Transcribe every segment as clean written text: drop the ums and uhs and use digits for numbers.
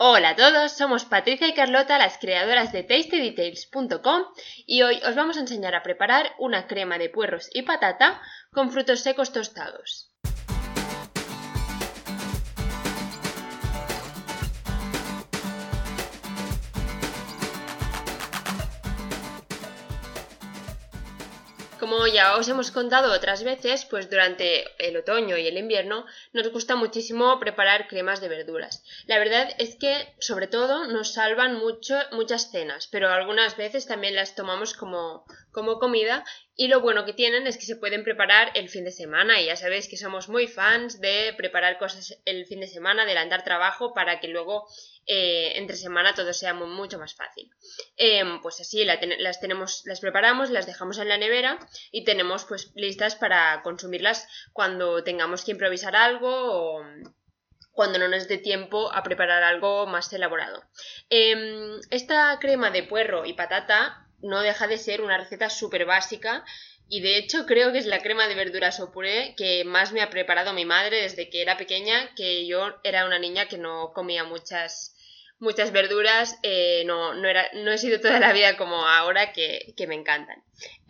Hola a todos, somos Patricia y Carlota, las creadoras de TastyDetails.com y hoy os vamos a enseñar a preparar una crema de puerros y patata con frutos secos tostados. Como ya os hemos contado otras veces, pues durante el otoño y el invierno nos gusta muchísimo preparar cremas de verduras. La verdad es que, sobre todo, nos salvan muchas cenas, pero algunas veces también las tomamos como comida, y lo bueno que tienen es que se pueden preparar el fin de semana, y ya sabéis que somos muy fans de preparar cosas el fin de semana, adelantar trabajo para que luego entre semana todo sea mucho más fácil. Pues así las preparamos, las dejamos en la nevera y tenemos pues listas para consumirlas cuando tengamos que improvisar algo o cuando no nos dé tiempo a preparar algo más elaborado. Esta crema de puerro y patata no deja de ser una receta súper básica y de hecho creo que es la crema de verduras o puré que más me ha preparado mi madre desde que era pequeña, que yo era una niña que no comía muchas verduras, no he sido toda la vida como ahora que me encantan.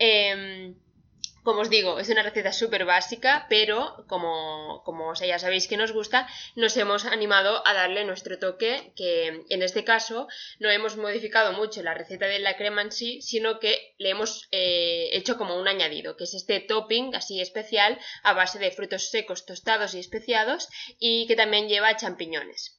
Como os digo, es una receta súper básica, pero como ya sabéis que nos gusta, nos hemos animado a darle nuestro toque, que en este caso no hemos modificado mucho la receta de la crema en sí, sino que le hemos hecho como un añadido, que es este topping así especial a base de frutos secos tostados y especiados y que también lleva champiñones.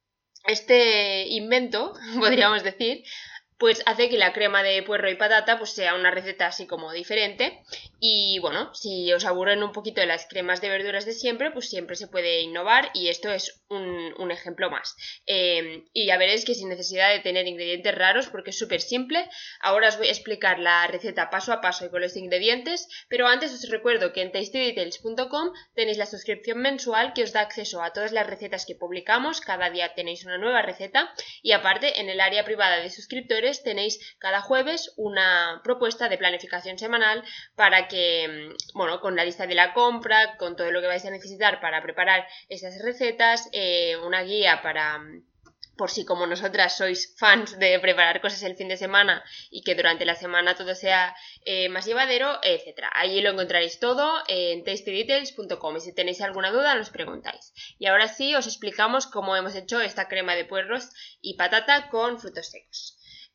Este invento, podríamos decir, pues hace que la crema de puerro y patata pues sea una receta así como diferente y bueno, si os aburren un poquito de las cremas de verduras de siempre, pues siempre se puede innovar y esto es un ejemplo más. Y ya veréis que sin necesidad de tener ingredientes raros porque es súper simple. Ahora os voy a explicar la receta paso a paso y con los ingredientes, pero antes os recuerdo que en TastyDetails.com tenéis la suscripción mensual que os da acceso a todas las recetas que publicamos, cada día tenéis una nueva receta y aparte en el área privada de suscriptores tenéis cada jueves una propuesta de planificación semanal para que, bueno, con la lista de la compra, con todo lo que vais a necesitar para preparar estas recetas, una guía por si como nosotras sois fans de preparar cosas el fin de semana y que durante la semana todo sea más llevadero, etc. Allí lo encontraréis todo en tastydetails.com y si tenéis alguna duda nos preguntáis. Y ahora sí os explicamos cómo hemos hecho esta crema de puerros y patata con frutos secos.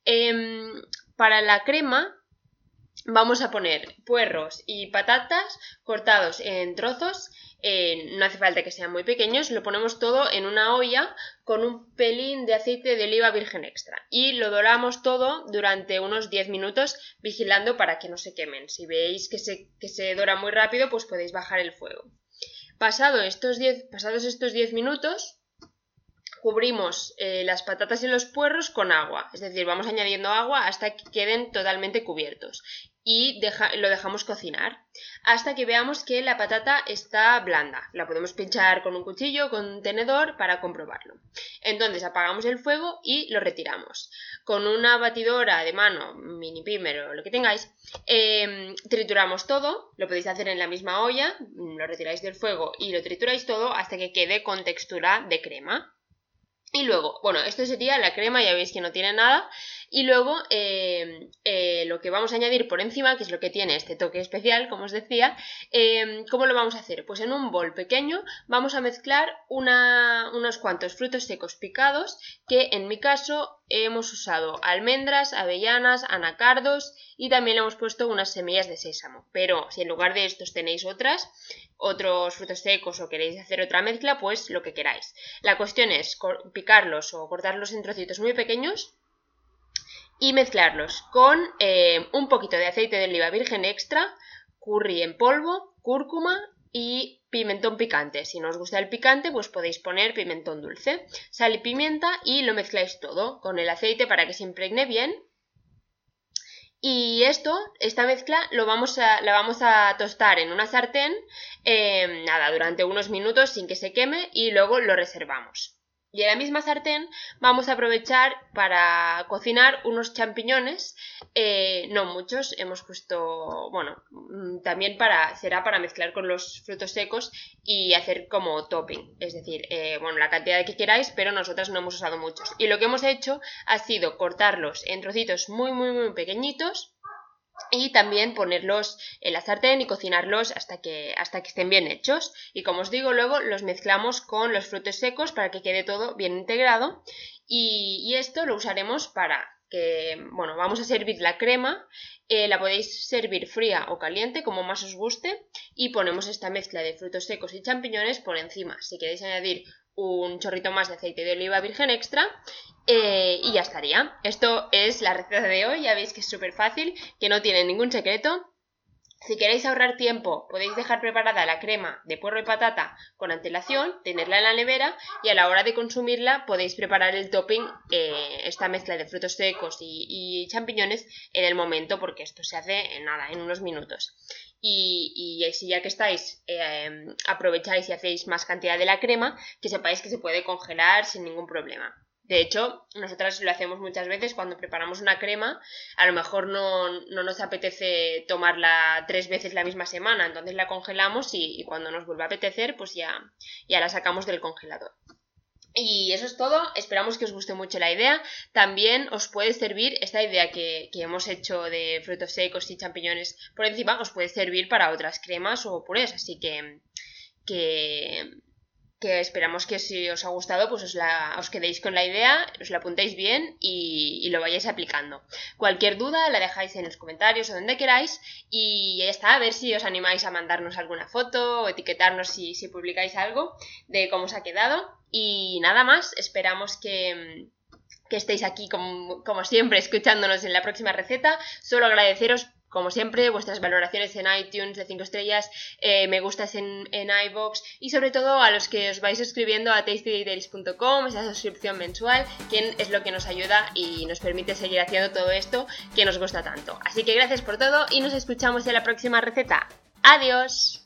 Para la crema vamos a poner puerros y patatas cortados en trozos, no hace falta que sean muy pequeños, lo ponemos todo en una olla con un pelín de aceite de oliva virgen extra y lo doramos todo durante unos 10 minutos vigilando para que no se quemen. Si veis que se dora muy rápido, pues podéis bajar el fuego. Pasados estos 10 minutos, cubrimos las patatas y los puerros con agua, es decir, vamos añadiendo agua hasta que queden totalmente cubiertos y lo dejamos cocinar hasta que veamos que la patata está blanda. La podemos pinchar con un cuchillo, con un tenedor para comprobarlo. Entonces apagamos el fuego y lo retiramos. Con una batidora de mano, mini pimer o lo que tengáis, trituramos todo, lo podéis hacer en la misma olla, lo retiráis del fuego y lo trituráis todo hasta que quede con textura de crema. Y luego, bueno, esto sería la crema, ya veis que no tiene nada. Y luego lo que vamos a añadir por encima, que es lo que tiene este toque especial, como os decía, ¿cómo lo vamos a hacer? Pues en un bol pequeño vamos a mezclar unos cuantos frutos secos picados, que en mi caso hemos usado almendras, avellanas, anacardos y también le hemos puesto unas semillas de sésamo. Pero si en lugar de estos tenéis otros frutos secos o queréis hacer otra mezcla, pues lo que queráis. La cuestión es picarlos o cortarlos en trocitos muy pequeños y mezclarlos con un poquito de aceite de oliva virgen extra, curry en polvo, cúrcuma y pimentón picante. Si no os gusta el picante, pues podéis poner pimentón dulce, sal y pimienta y lo mezcláis todo con el aceite para que se impregne bien. Y esta mezcla la vamos a tostar en una sartén durante unos minutos sin que se queme y luego lo reservamos. Y en la misma sartén vamos a aprovechar para cocinar unos champiñones, no muchos, hemos puesto, bueno, también será para mezclar con los frutos secos y hacer como topping, es decir, bueno, la cantidad que queráis, pero nosotras no hemos usado muchos. Y lo que hemos hecho ha sido cortarlos en trocitos muy, muy, muy pequeñitos, y también ponerlos en la sartén y cocinarlos hasta que estén bien hechos. Y como os digo, luego los mezclamos con los frutos secos para que quede todo bien integrado. Y esto lo usaremos para que, bueno, vamos a servir la crema. La podéis servir fría o caliente, como más os guste. Y ponemos esta mezcla de frutos secos y champiñones por encima. Si queréis añadir un chorrito más de aceite de oliva virgen extra, y ya estaría. Esto es la receta de hoy, ya veis que es súper fácil, que no tiene ningún secreto. Si queréis ahorrar tiempo, podéis dejar preparada la crema de puerro y patata con antelación, tenerla en la nevera, y a la hora de consumirla podéis preparar el topping, esta mezcla de frutos secos y champiñones en el momento, porque esto se hace en unos minutos. Y si ya que estáis, aprovecháis y hacéis más cantidad de la crema, que sepáis que se puede congelar sin ningún problema. De hecho, nosotras lo hacemos muchas veces cuando preparamos una crema, a lo mejor no nos apetece tomarla 3 veces la misma semana, entonces la congelamos y cuando nos vuelva a apetecer, pues ya la sacamos del congelador. Y eso es todo, esperamos que os guste mucho la idea. También os puede servir esta idea que hemos hecho de frutos secos y champiñones por encima, os puede servir para otras cremas o purés, así que esperamos que si os ha gustado pues os quedéis con la idea, os la apuntéis bien y lo vayáis aplicando. Cualquier duda la dejáis en los comentarios o donde queráis y ya está, a ver si os animáis a mandarnos alguna foto o etiquetarnos si publicáis algo de cómo os ha quedado. Y nada más, esperamos que estéis aquí como siempre escuchándonos en la próxima receta. Solo agradeceros como siempre, vuestras valoraciones en iTunes de 5 estrellas, me gustas en iVoox y sobre todo a los que os vais suscribiendo a tastydetails.com, esa suscripción mensual, que es lo que nos ayuda y nos permite seguir haciendo todo esto que nos gusta tanto. Así que gracias por todo y nos escuchamos en la próxima receta. ¡Adiós!